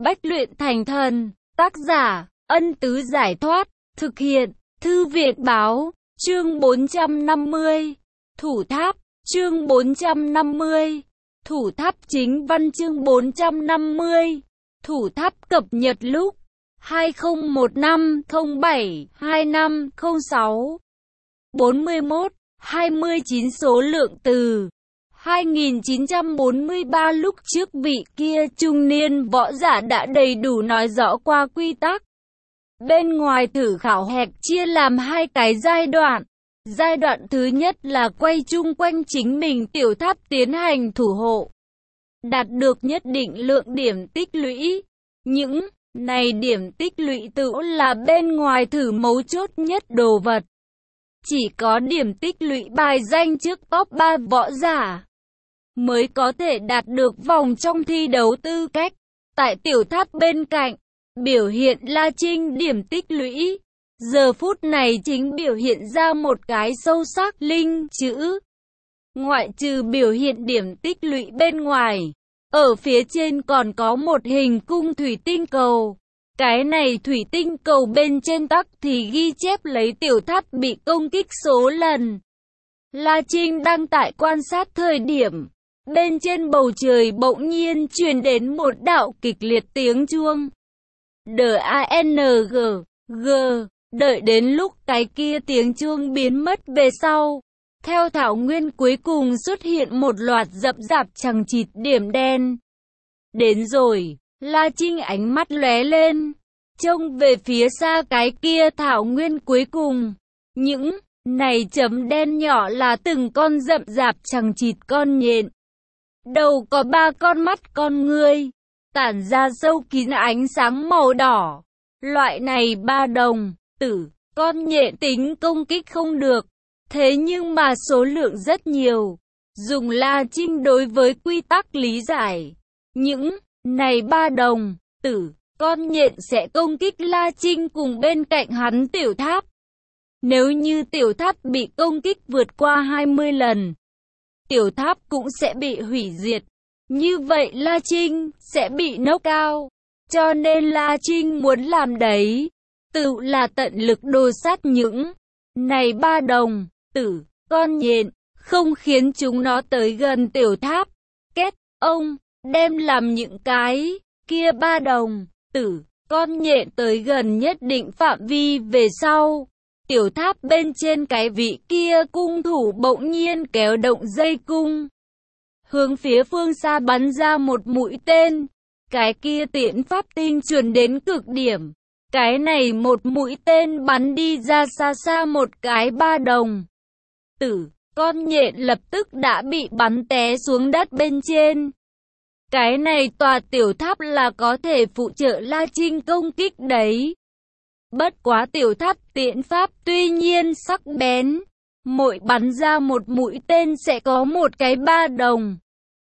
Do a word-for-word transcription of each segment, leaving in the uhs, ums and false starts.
Bách luyện thành thần. Tác giả, Ân Tứ Giải Thoát. Thực hiện, Thư Viện Báo. Chương bốn trăm năm mươi. Thủ tháp. Chương bốn trăm năm mươi. Thủ tháp chính văn. Chương bốn trăm năm mươi. Thủ tháp cập nhật lúc hai không một năm không bảy hai năm không sáu. bốn mươi mốt, hai mươi chín số lượng từ hai nghìn chín trăm bốn mươi ba. Lúc trước vị kia trung niên võ giả đã đầy đủ nói rõ qua quy tắc. Bên ngoài thử khảo hạch chia làm hai cái giai đoạn. Giai đoạn thứ nhất là quay chung quanh chính mình tiểu tháp tiến hành thủ hộ. Đạt được nhất định lượng điểm tích lũy. Những này điểm tích lũy tự là bên ngoài thử mấu chốt nhất đồ vật. Chỉ có điểm tích lũy bài danh trước top ba võ giả mới có thể đạt được vòng trong thi đấu tư cách. Tại tiểu tháp bên cạnh, biểu hiện La Trinh điểm tích lũy. Giờ phút này chính biểu hiện ra một cái sâu sắc linh chữ. Ngoại trừ biểu hiện điểm tích lũy bên ngoài, ở phía trên còn có một hình cung thủy tinh cầu. Cái này thủy tinh cầu bên trên tắc thì ghi chép lấy tiểu tháp bị công kích số lần. La Trinh đang tại quan sát thời điểm, bên trên bầu trời bỗng nhiên truyền đến một đạo kịch liệt tiếng chuông. D A N G G. Đợi đến lúc cái kia tiếng chuông biến mất về sau, theo thảo nguyên cuối cùng xuất hiện một loạt rậm rạp chằng chịt điểm đen. Đến rồi, La Trinh ánh mắt lóe lên, trông về phía xa cái kia thảo nguyên cuối cùng. Những này chấm đen nhỏ là từng con rậm rạp chằng chịt con nhện. Đầu có ba con mắt con ngươi, tản ra sâu kín ánh sáng màu đỏ. Loại này ba đồng tử con nhện tính công kích không được, thế nhưng mà số lượng rất nhiều. Dùng La Trinh đối với quy tắc lý giải, những này ba đồng tử con nhện sẽ công kích La Trinh cùng bên cạnh hắn tiểu tháp. Nếu như tiểu tháp bị công kích vượt qua hai mươi lần, tiểu tháp cũng sẽ bị hủy diệt. Như vậy La Trinh sẽ bị knock out. Cho nên La Trinh muốn làm đấy, tự là tận lực đồ sát những này ba đồng tử con nhện, không khiến chúng nó tới gần tiểu tháp. Kết, ông đem làm những cái kia ba đồng tử con nhện tới gần nhất định phạm vi về sau, tiểu tháp bên trên cái vị kia cung thủ bỗng nhiên kéo động dây cung, hướng phía phương xa bắn ra một mũi tên. Cái kia tiễn pháp tinh chuẩn đến cực điểm. Cái này một mũi tên bắn đi ra xa xa một cái ba đồng tử con nhện lập tức đã bị bắn té xuống đất bên trên. Cái này tòa tiểu tháp là có thể phụ trợ La Trinh công kích đấy. Bất quá tiểu tháp tiễn pháp tuy nhiên sắc bén, mỗi bắn ra một mũi tên sẽ có một cái ba đồng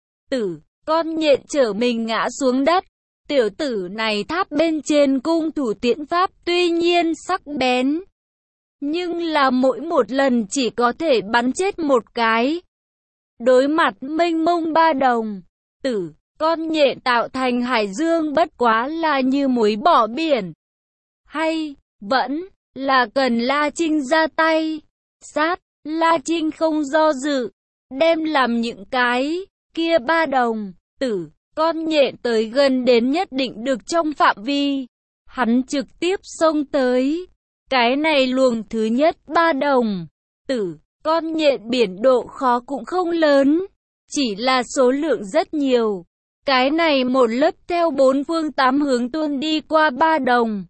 tử con nhện trở mình ngã xuống đất. Tiểu tử này tháp bên trên cung thủ tiễn pháp tuy nhiên sắc bén, nhưng là mỗi một lần chỉ có thể bắn chết một cái. Đối mặt mênh mông ba đồng tử con nhện tạo thành hải dương bất quá là như muối bỏ biển. Hay vẫn là cần La Trinh ra tay sát. La Trinh không do dự, đem làm những cái kia ba đồng tử con nhện tới gần đến nhất định được trong phạm vi, hắn trực tiếp xông tới. Cái này luồng thứ nhất ba đồng tử con nhện biển độ khó cũng không lớn, chỉ là số lượng rất nhiều. Cái này một lớp theo bốn phương tám hướng tuôn đi qua ba đồng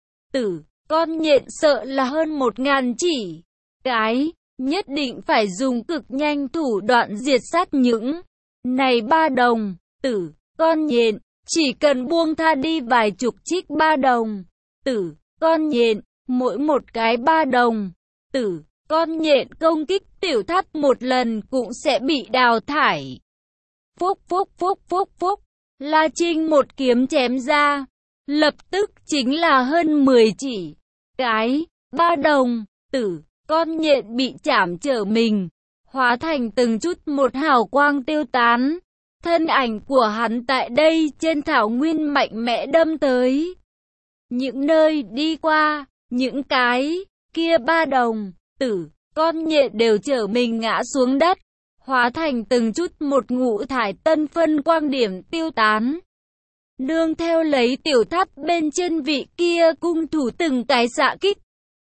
tử con nhện sợ là hơn một ngàn chỉ. Cái nhất định phải dùng cực nhanh thủ đoạn diệt sát những này ba đồng tử con nhện. Chỉ cần buông tha đi vài chục trích ba đồng tử con nhện, mỗi một cái ba đồng tử con nhện công kích tiểu tháp một lần cũng sẽ bị đào thải. Phúc phúc phúc phúc phúc, La Trinh một kiếm chém ra, lập tức chính là hơn mười chỉ cái ba đồng tử con nhện bị chảm trở mình, hóa thành từng chút một hào quang tiêu tán. Thân ảnh của hắn tại đây trên thảo nguyên mạnh mẽ đâm tới. Những nơi đi qua, những cái kia ba đồng, tử, con nhện đều trở mình ngã xuống đất, hóa thành từng chút một ngũ thải tân phân quang điểm tiêu tán. Nương theo lấy tiểu tháp bên trên vị kia cung thủ từng cái xạ kích.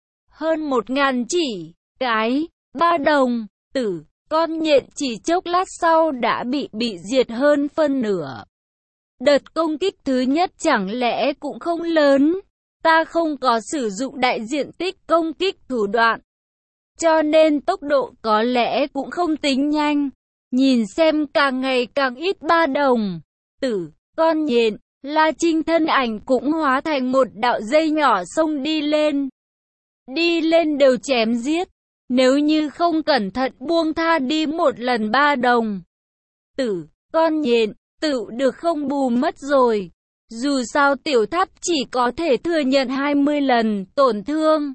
Hơn một ngàn chỉ, cái, ba đồng, tử, con nhện chỉ chốc lát sau đã bị bị diệt hơn phân nửa. Đợt công kích thứ nhất chẳng lẽ cũng không lớn, ta không có sử dụng đại diện tích công kích thủ đoạn. Cho nên tốc độ có lẽ cũng không tính nhanh. Nhìn xem càng ngày càng ít ba đồng, tử, con nhện, La Trinh thân ảnh cũng hóa thành một đạo dây nhỏ xông đi lên. Đi lên đều chém giết. Nếu như không cẩn thận buông tha đi một lần ba đồng, tử, con nhện, tự được không bù mất rồi. Dù sao tiểu tháp chỉ có thể thừa nhận hai mươi lần tổn thương.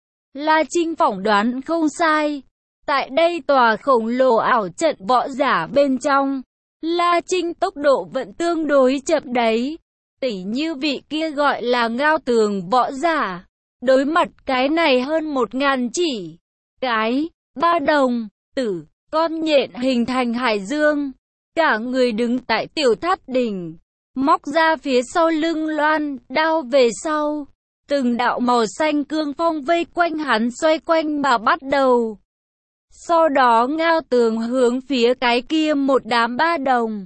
La Trinh phỏng đoán không sai. Tại đây tòa khổng lồ ảo trận võ giả bên trong, La Trinh tốc độ vẫn tương đối chậm đấy. Tỉ như vị kia gọi là ngao tường võ giả. Đối mặt cái này hơn một ngàn chỉ. Cái, ba đồng, tử, con nhện hình thành hải dương. Cả người đứng tại tiểu tháp đỉnh. Móc ra phía sau lưng loan, đao về sau. Từng đạo màu xanh cương phong vây quanh hắn xoay quanh mà bắt đầu. Sau đó ngao tường hướng phía cái kia một đám ba đồng.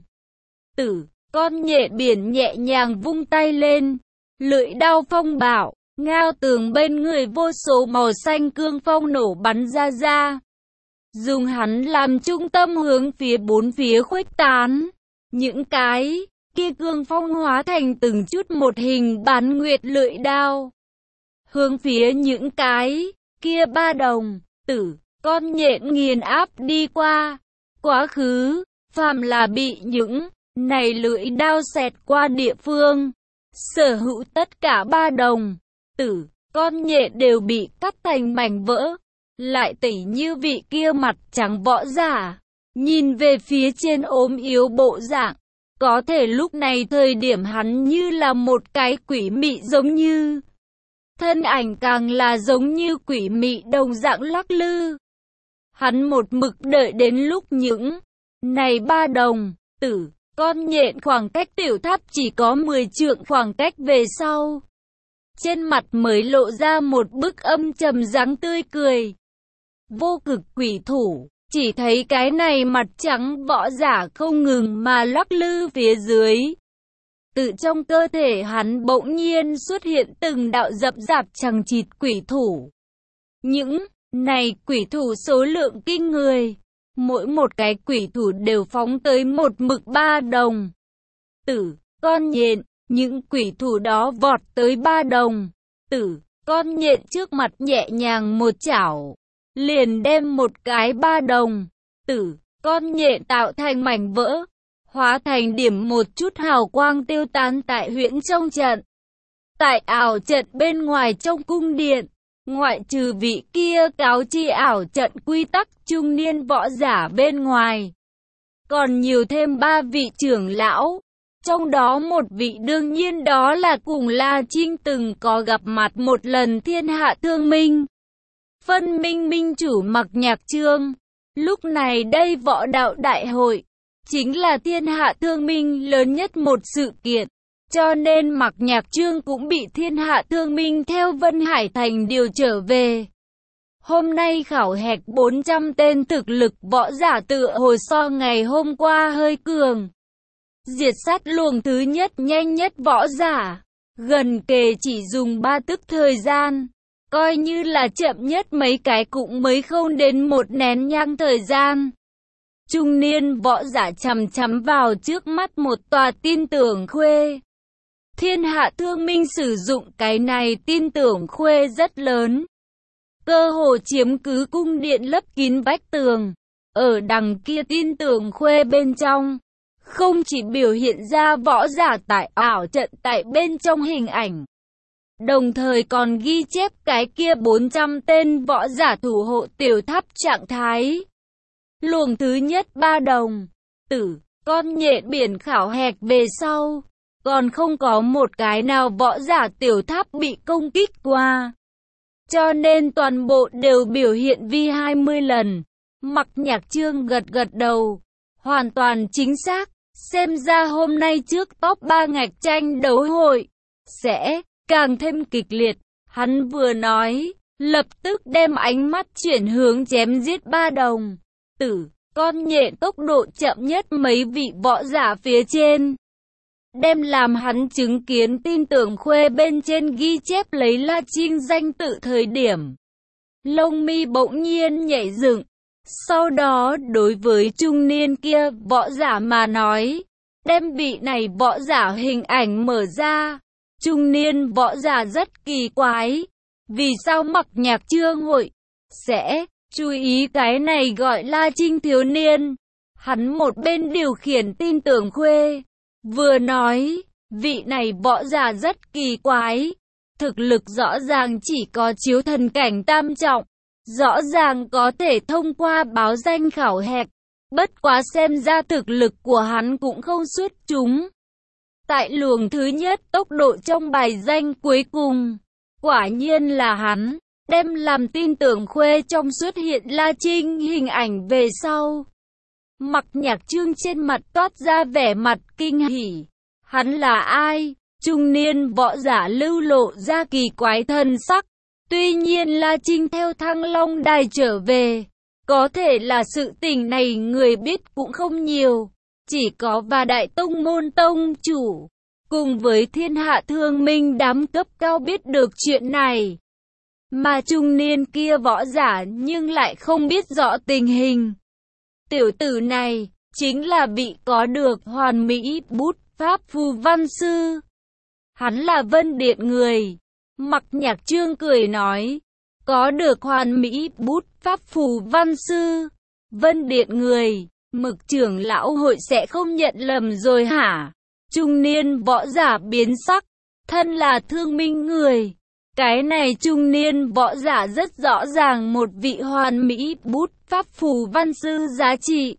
Tử, con nhện biển nhẹ nhàng vung tay lên. Lưỡi đao phong bạo, ngao tường bên người vô số màu xanh cương phong nổ bắn ra ra. Dùng hắn làm trung tâm hướng phía bốn phía khuếch tán. Những cái kia cương phong hóa thành từng chút một hình bán nguyệt lưỡi đao. Hướng phía những cái kia ba đồng, tử, con nhện nghiền áp đi qua. Quá khứ, phàm là bị những này lưỡi đao xẹt qua địa phương. Sở hữu tất cả ba đồng, tử, con nhện đều bị cắt thành mảnh vỡ. Lại tỉ như vị kia mặt trắng võ giả. Nhìn về phía trên ốm yếu bộ dạng. Có thể lúc này thời điểm hắn như là một cái quỷ mị giống như. Thân ảnh càng là giống như quỷ mị đồng dạng lắc lư. Hắn một mực đợi đến lúc những này ba đồng, tử, con nhện khoảng cách tiểu tháp chỉ có mười trượng khoảng cách về sau. Trên mặt mới lộ ra một bức âm trầm dáng tươi cười. Vô cực quỷ thủ, chỉ thấy cái này mặt trắng võ giả không ngừng mà lắc lư phía dưới. Tự trong cơ thể hắn bỗng nhiên xuất hiện từng đạo rậm rạp chằng chịt quỷ thủ. Những này quỷ thủ số lượng kinh người. Mỗi một cái quỷ thủ đều phóng tới một mực ba đồng. Tử, con nhện, những quỷ thủ đó vọt tới ba đồng. Tử, con nhện trước mặt nhẹ nhàng một chảo. Liền đem một cái ba đồng. Tử, con nhện tạo thành mảnh vỡ. Hóa thành điểm một chút hào quang tiêu tán tại huyễn trong trận. Tại ảo trận bên ngoài trong cung điện, ngoại trừ vị kia cáo chi ảo trận quy tắc trung niên võ giả bên ngoài. Còn nhiều thêm ba vị trưởng lão, trong đó một vị đương nhiên đó là cùng La Trinh từng có gặp mặt một lần Thiên Hạ Thương Minh. Phân minh minh chủ Mặc Nhạc Trương, lúc này đây võ đạo đại hội. Chính là thiên hạ thương minh lớn nhất một sự kiện, cho nên Mặc Nhạc Trương cũng bị thiên hạ thương minh theo Vân Hải Thành điều trở về. Hôm nay khảo hạch bốn trăm tên thực lực võ giả tựa hồi so ngày hôm qua hơi cường. Diệt sát luồng thứ nhất nhanh nhất võ giả, gần kề chỉ dùng ba tức thời gian, coi như là chậm nhất mấy cái cũng mới không đến một nén nhang thời gian. Trung niên võ giả chằm chằm vào trước mắt một tòa tin tưởng khuê. Thiên hạ thương minh sử dụng cái này tin tưởng khuê rất lớn. Cơ hồ chiếm cứ cung điện lấp kín vách tường. Ở đằng kia tin tưởng khuê bên trong, không chỉ biểu hiện ra võ giả tại ảo trận tại bên trong hình ảnh, đồng thời còn ghi chép cái kia bốn trăm tên võ giả thủ hộ tiểu tháp trạng thái. Luồng thứ nhất ba đồng, tử, con nhện biển khảo hạch về sau, còn không có một cái nào võ giả tiểu tháp bị công kích qua. Cho nên toàn bộ đều biểu hiện vi hai mươi lần. Mặc Nhạc Trương gật gật đầu. Hoàn toàn chính xác. Xem ra hôm nay trước top ba ngạch tranh đấu hội sẽ càng thêm kịch liệt. Hắn vừa nói, lập tức đem ánh mắt chuyển hướng chém giết ba đồng tử. Con nhện tốc độ chậm nhất mấy vị võ giả phía trên. Đem làm hắn chứng kiến tin tưởng khuê bên trên ghi chép lấy La Trinh danh tự thời điểm. Lông mi bỗng nhiên nhảy dựng. Sau đó đối với trung niên kia võ giả mà nói. Đem vị này võ giả hình ảnh mở ra. Trung niên võ giả rất kỳ quái. Vì sao Mặc Nhạc Trương hội sẽ chú ý cái này gọi La Trinh thiếu niên. Hắn một bên điều khiển tin tưởng khuê. Vừa nói, vị này võ giả rất kỳ quái. Thực lực rõ ràng chỉ có chiếu thần cảnh tam trọng. Rõ ràng có thể thông qua báo danh khảo hạch. Bất quá xem ra thực lực của hắn cũng không xuất chúng. Tại luồng thứ nhất tốc độ trong bài danh cuối cùng. Quả nhiên là hắn. Đem làm tin tưởng khuê trong xuất hiện La Trinh hình ảnh về sau. Mặc Nhạc Trương trên mặt toát ra vẻ mặt kinh hỉ. Hắn là ai? Trung niên võ giả lưu lộ ra kỳ quái thân sắc. Tuy nhiên La Trinh theo Thăng Long Đài trở về. Có thể là sự tình này người biết cũng không nhiều. Chỉ có và Đại Tông Môn Tông Chủ. Cùng với thiên hạ thương minh đám cấp cao biết được chuyện này. Mà trung niên kia võ giả nhưng lại không biết rõ tình hình. Tiểu tử này chính là vị có được hoàn mỹ bút pháp phù văn sư. Hắn là Vân Điện người. Mặc Nhạc Trương cười nói. Có được hoàn mỹ bút pháp phù văn sư. Vân Điện người. Mực trưởng lão hội sẽ không nhận lầm rồi hả? Trung niên võ giả biến sắc. Thân là thương minh người. Cái này trung niên võ giả rất rõ ràng một vị hoàn mỹ bút pháp phù văn sư giá trị.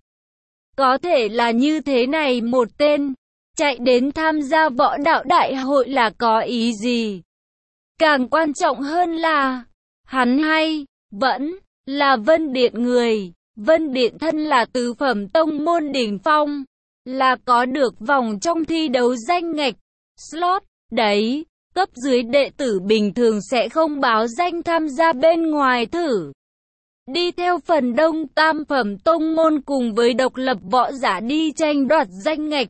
Có thể là như thế này một tên. Chạy đến tham gia võ đạo đại hội là có ý gì? Càng quan trọng hơn là, hắn hay, vẫn, là Vân Điện người. Vân Điện thân là tứ phẩm tông môn đỉnh phong. Là có được vòng trong thi đấu danh ngạch, slot, đấy. Cấp dưới đệ tử bình thường sẽ không báo danh tham gia bên ngoài thử. Đi theo phần đông tam phẩm tông môn cùng với độc lập võ giả đi tranh đoạt danh ngạch.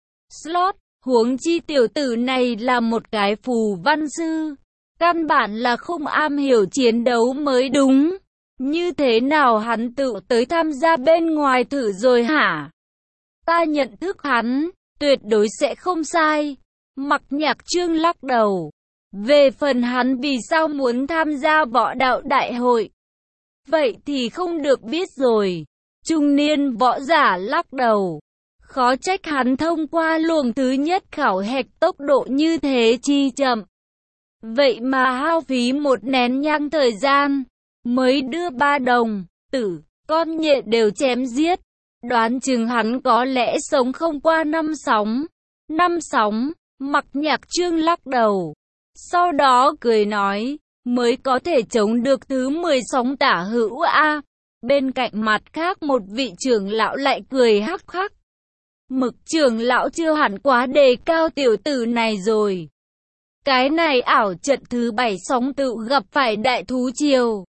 Slot, huống chi tiểu tử này là một cái phù văn sư. Căn bản là không am hiểu chiến đấu mới đúng. Như thế nào hắn tự tới tham gia bên ngoài thử rồi hả? Ta nhận thức hắn, tuyệt đối sẽ không sai. Mặc Nhạc Trương lắc đầu. Về phần hắn vì sao muốn tham gia võ đạo đại hội, vậy thì không được biết rồi. Trung niên võ giả lắc đầu. Khó trách hắn thông qua luồng thứ nhất khảo hạch tốc độ như thế chi chậm. Vậy mà hao phí một nén nhang thời gian, mới đưa ba đồng tử, con nhện đều chém giết. Đoán chừng hắn có lẽ sống không qua năm sóng. Năm sóng. Mặc Nhạc Trương lắc đầu. Sau đó cười nói, mới có thể chống được thứ mười sóng tả hữu a. Bên cạnh mặt khác một vị trưởng lão lại cười hắc hắc. Mực trưởng lão chưa hẳn quá đề cao tiểu tử này rồi. Cái này ảo trận thứ bảy sóng tự gặp phải đại thú triều.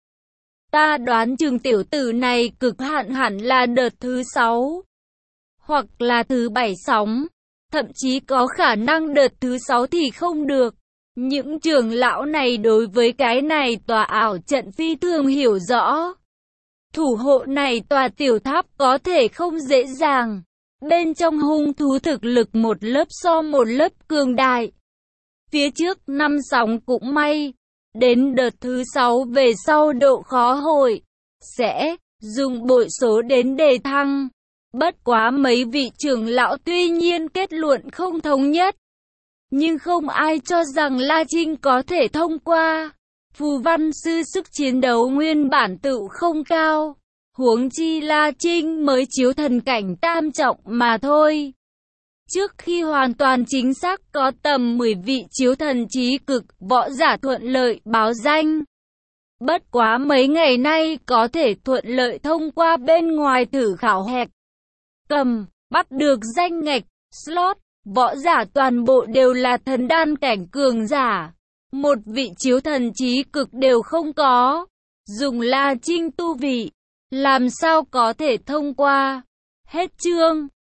Ta đoán chừng tiểu tử này cực hạn hẳn là đợt thứ sáu. Hoặc là thứ bảy sóng. Thậm chí có khả năng đợt thứ sáu thì không được. Những trưởng lão này đối với cái này tòa ảo trận phi thường hiểu rõ. Thủ hộ này tòa tiểu tháp có thể không dễ dàng. Bên trong hung thú thực lực một lớp so một lớp cường đại. Phía trước năm sóng cũng may. Đến đợt thứ sáu về sau độ khó hội. Sẽ dùng bội số đến đề thăng. Bất quá mấy vị trưởng lão tuy nhiên kết luận không thống nhất. Nhưng không ai cho rằng La Trinh có thể thông qua. Phù văn sư sức chiến đấu nguyên bản tự không cao. Huống chi La Trinh mới chiếu thần cảnh tam trọng mà thôi. Trước khi hoàn toàn chính xác có tầm mười vị chiếu thần chí cực võ giả thuận lợi báo danh. Bất quá mấy ngày nay có thể thuận lợi thông qua bên ngoài thử khảo hạch. Cầm, bắt được danh ngạch, slot, võ giả toàn bộ đều là thần đan cảnh cường giả. Một vị chiếu thần chí cực đều không có. Dùng La Trinh tu vị, làm sao có thể thông qua. Hết chương.